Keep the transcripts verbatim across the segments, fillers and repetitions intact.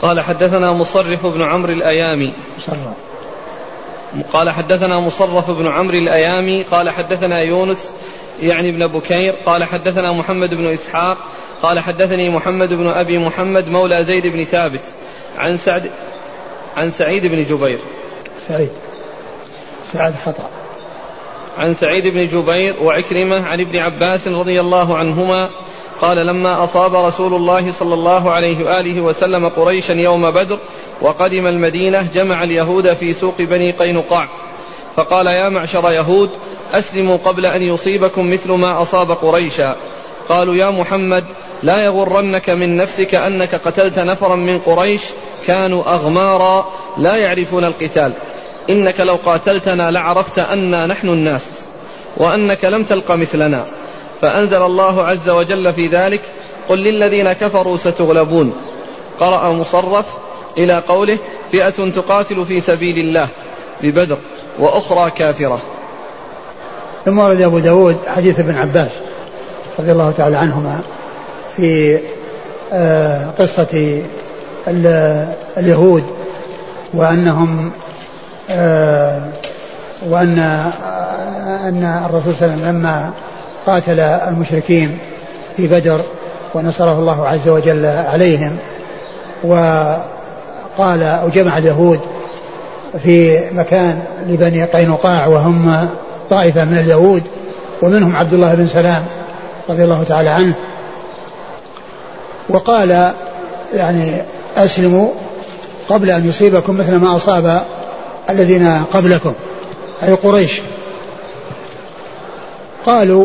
قال حدثنا مصرف بن عمرو الأيامي مصرف. قال حدثنا مصرف بن عمرو الأيامي قال حدثنا يونس يعني ابن بكير قال حدثنا محمد بن إسحاق قال حدثني محمد بن أبي محمد مولى زيد بن ثابت عن سعد عن سعيد بن جبير سعيد سعد خطأ عن سعيد بن جبير وعكرمة عن ابن عباس رضي الله عنهما قال لما أصاب رسول الله صلى الله عليه وآله وسلم قريشا يوم بدر وقدم المدينة جمع اليهود في سوق بني قينقاع فقال يا معشر يهود أسلموا قبل أن يصيبكم مثل ما أصاب قريشا. قالوا يا محمد لا يغرنك من نفسك أنك قتلت نفرا من قريش كانوا أغمارا لا يعرفون القتال، إنك لو قاتلتنا لعرفت أننا نحن الناس وأنك لم تلق مثلنا. فأنزل الله عز وجل في ذلك قل للذين كفروا ستغلبون. قرأ مصرف إلى قوله فئة تقاتل في سبيل الله ببدر وأخرى كافرة. ثم ورد أبو داود حديث ابن عباس رضي الله تعالى عنهما في قصة اليهود وأنهم وأن أن الرسول صلى الله عليه وسلم لما قاتل المشركين في بدر ونصره الله عز وجل عليهم وقال أو جمع اليهود في مكان لبني قينقاع وهم طائفة من اليهود ومنهم عبد الله بن سلام رضي الله تعالى عنه، وقال يعني أسلموا قبل أن يصيبكم مثل ما أصاب الذين قبلكم أي قريش. قالوا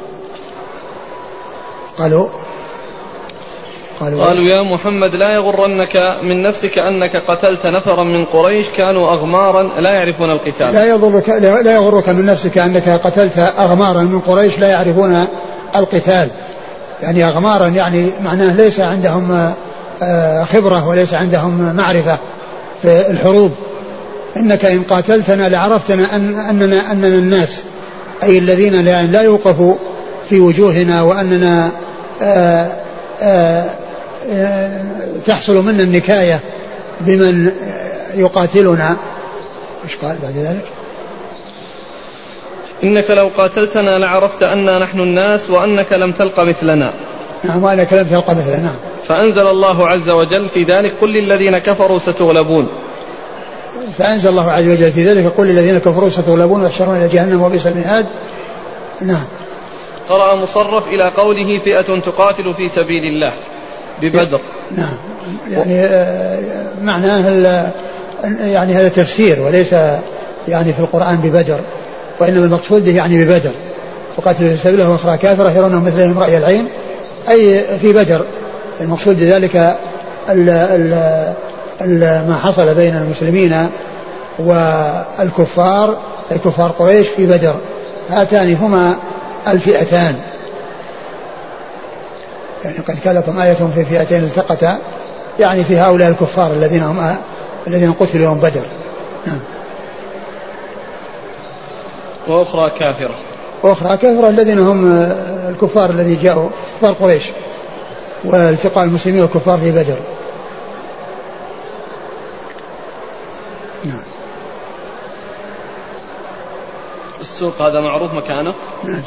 قالوا قالوا, قالوا يا محمد لا يغرنك من نفسك أنك قتلت نفرا من قريش كانوا أغمارا لا يعرفون القتال. لا يغرك, لا يغرك من نفسك أنك قتلت أغمارا من قريش لا يعرفون القتال، يعني أغمارا يعني معناه ليس عندهم خبرة وليس عندهم معرفة في الحروب. إنك إن قاتلتنا لعرفتنا أن أننا, أننا الناس أي الذين لا يوقفوا في وجوهنا وأننا آآ آآ آآ تحصل منا النكاية بمن يقاتلنا. إيش قال بعد ذلك؟ إنك لو قاتلتنا لعرفت أننا نحن الناس وأنك لم تلق مثلنا. نعم وأنك لم تلق مثلنا. فأنزل الله عز وجل في ذلك قل للذين كفروا ستغلبون. فأنزل الله عز وجل في ذلك قل للذين كفروا ستغلبون ويحشرون إلى جهنم وبئس المهاد. نعم. قرأ مصرف إلى قوله فئة تقاتل في سبيل الله ببدر. نعم يعني معناه يعني هذا تفسير وليس يعني في القرآن ببدر، وإنما المقصود به يعني ببدر تقاتل في سبيل الله وأخرى كافرة يرونهم مثلهم رأي العين أي في بدر. المقصود بذلك ال ال ال ما حصل بين المسلمين والكفار أي كفار قريش في بدر، هاتان هما الفئتان. يعني قد كان لكم آية في فئتين التقتا يعني في هؤلاء الكفار الذين هم الذين قتلوا يوم بدر. نعم. وأخرى كافرة وأخرى كافرة الذين هم الكفار الذي جاءوا كفار قريش والتقاء المسلمين والكفار في بدر. نعم. السوق هذا معروف مكانه؟ نعم.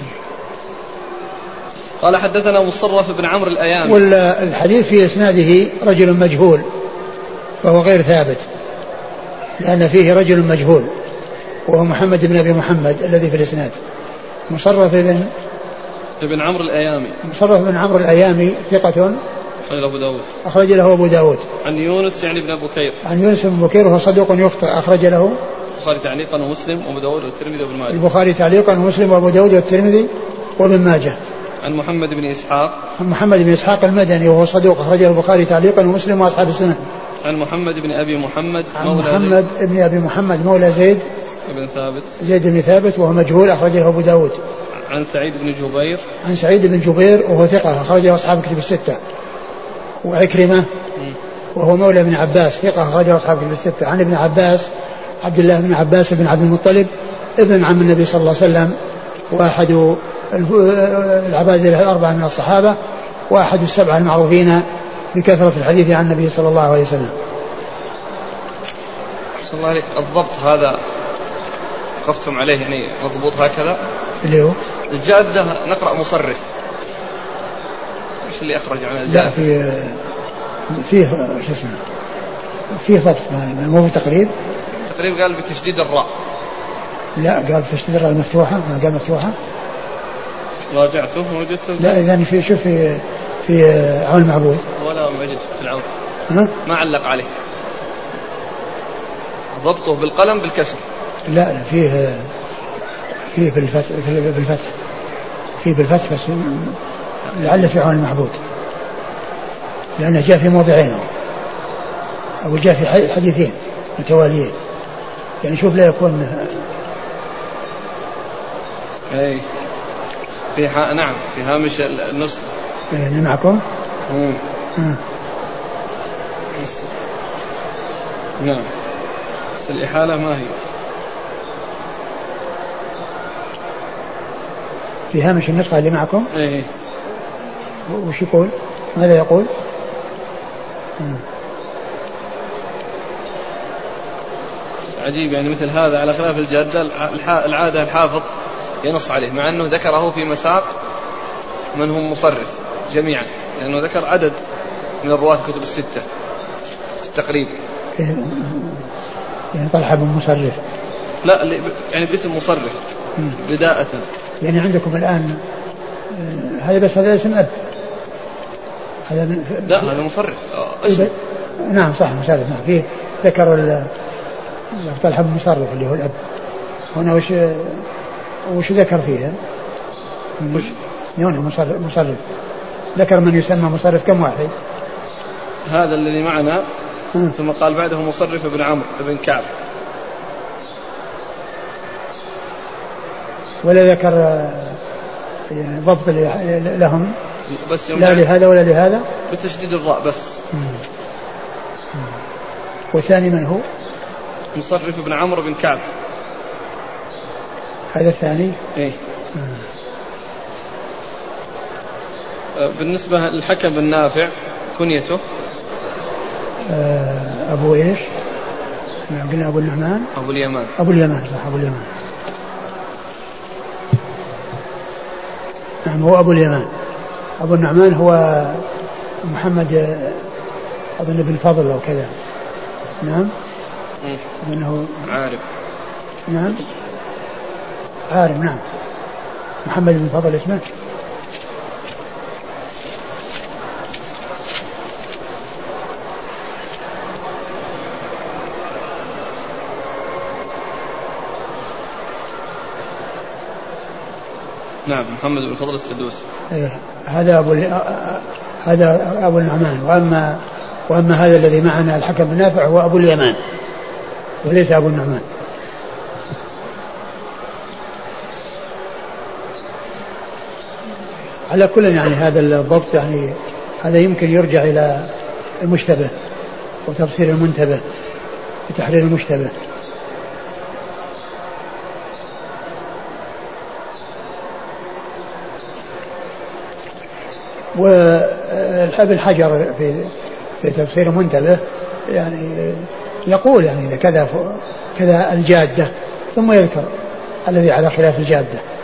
قال حدثنا مصرف بن عمرو الأيامي. والحديث في إسناده رجل مجهول فهو غير ثابت لأن فيه رجل مجهول وهو محمد بن أبي محمد الذي في الإسناد. مصرف بن ابن عمرو الأيامي. مصرف بن عمرو الأيامي ثقة أخرج أبو داود. أخرج له أبو داود. عن يونس يعني ابن بكير. عن يونس بن بكير وهو صدوق يخطئ أخرج له البخاري تعليقا ومسلم وأبو داود والترمذي وابن ماجه. البخاري تعليقا ومسلم وأبو داود والترمذي وابن ماجه. عن محمد بن إسحاق. عن محمد بن إسحاق المدني وهو صدوق أخرجه البخاري تعليقا ومسلم وأصحاب السنن. عن محمد بن أبي محمد عن محمد زيد. بن أبي محمد مولى زيد بن ثابت زيد بن ثابت وهو مجهول أخرجه أبو داود. عن سعيد بن جبير. عن سعيد بن جبير وهو ثقة أخرجه أصحاب الكتب الستة. وعكرمة وهو مولى ابن عباس ثقة أخرجه أصحاب الكتب الستة. عن ابن عباس عبد الله بن عباس بن عبد المطلب ابن عم النبي صلى الله عليه وسلم وأحد العباد الأربعة من الصحابة وأحد السبعة المعروفين بكثرة الحديث عن النبي صلى الله عليه وسلم. صلى الله عليك. الضبط هذا وقفتم عليه يعني مضبوط هكذا اللي هو الجادة نقرأ مصرف، ايش اللي أخرج عن الجادة؟ لا في فيه شو اسمه فيه ضبط مو في تقريب. تقريب قال بتشديد الراء. لا قال بتشديد الراء المفتوحة، ما قال مفتوحة. راجعته وجدته. لا إذا في شوف في في عون المعبود ولا موجود في العون. ها؟ ما علق عليه. ضبطه بالقلم بالكسر. لا لا فيه فيه بالفتح بالفتح فيه بالفتح بس لعل في عون المعبود لأنه جاء في موضعين أو جاء في حديثين متواليين يعني شوف لا يكون أي في ح... نعم في هامش النص إيه معكم. مم. مم. نعم بس الإحالة ما هي في هامش النسخة اللي معكم. إيه وش يقول؟ ماذا يقول؟ مم. عجيب يعني مثل هذا على خلاف الجادة العادة الحافظ ينص عليه مع أنه ذكره في مساق من هم مصرف جميعا لأنه ذكر عدد من الرواة كتب الستة التقريب. يعني طلحة بن مصرف. لا يعني باسم مصرف بداءة. يعني عندكم الآن هذا بس هذا اسم أب هذا لا هذا مصرف اسم. نعم صح مصرف. نعم فيه ذكر طلحة بن مصرف اللي هو الأب. هنا وش وش ذكر فيها؟ وش هنا مصرف, مصرف ذكر من يسمى مصرف كم واحد؟ هذا الذي معنا. م. ثم قال بعده مصرف بن عمرو بن كعب. ولا ذكر ضبط لهم بس لا لهذا ولا لهذا بتشديد الراء بس. م. م. والثاني من هو؟ مصرف بن عمرو بن كعب. هذا الثاني. إيه. بالنسبة للحكم بن نافع كنيته أبو إيش؟ قلنا أبو النعمان. أبو اليمان. أبو اليمان صح أبو اليمان. نعم هو أبو اليمان. أبو النعمان هو محمد أظن بن فضل أو كذا. نعم. أظنه عارف. نعم عارف. نعم محمد بن فضل اسمه. نعم محمد بن فضل السدوسي. إيه هذا أبو هذا أبو النعمان. وأما وأما هذا الذي معنا الحكم بن نافع هو أبو اليمان وليس أبو النعمان. على كل يعني هذا الضبط يعني هذا يمكن يرجع إلى المشتبه وتفسير المنتبه وتحرير المشتبه. وابن حجر في في تفسير المنتبه يعني يقول يعني إذا كذا كذا الجادة ثم يذكر الذي على خلاف الجادة.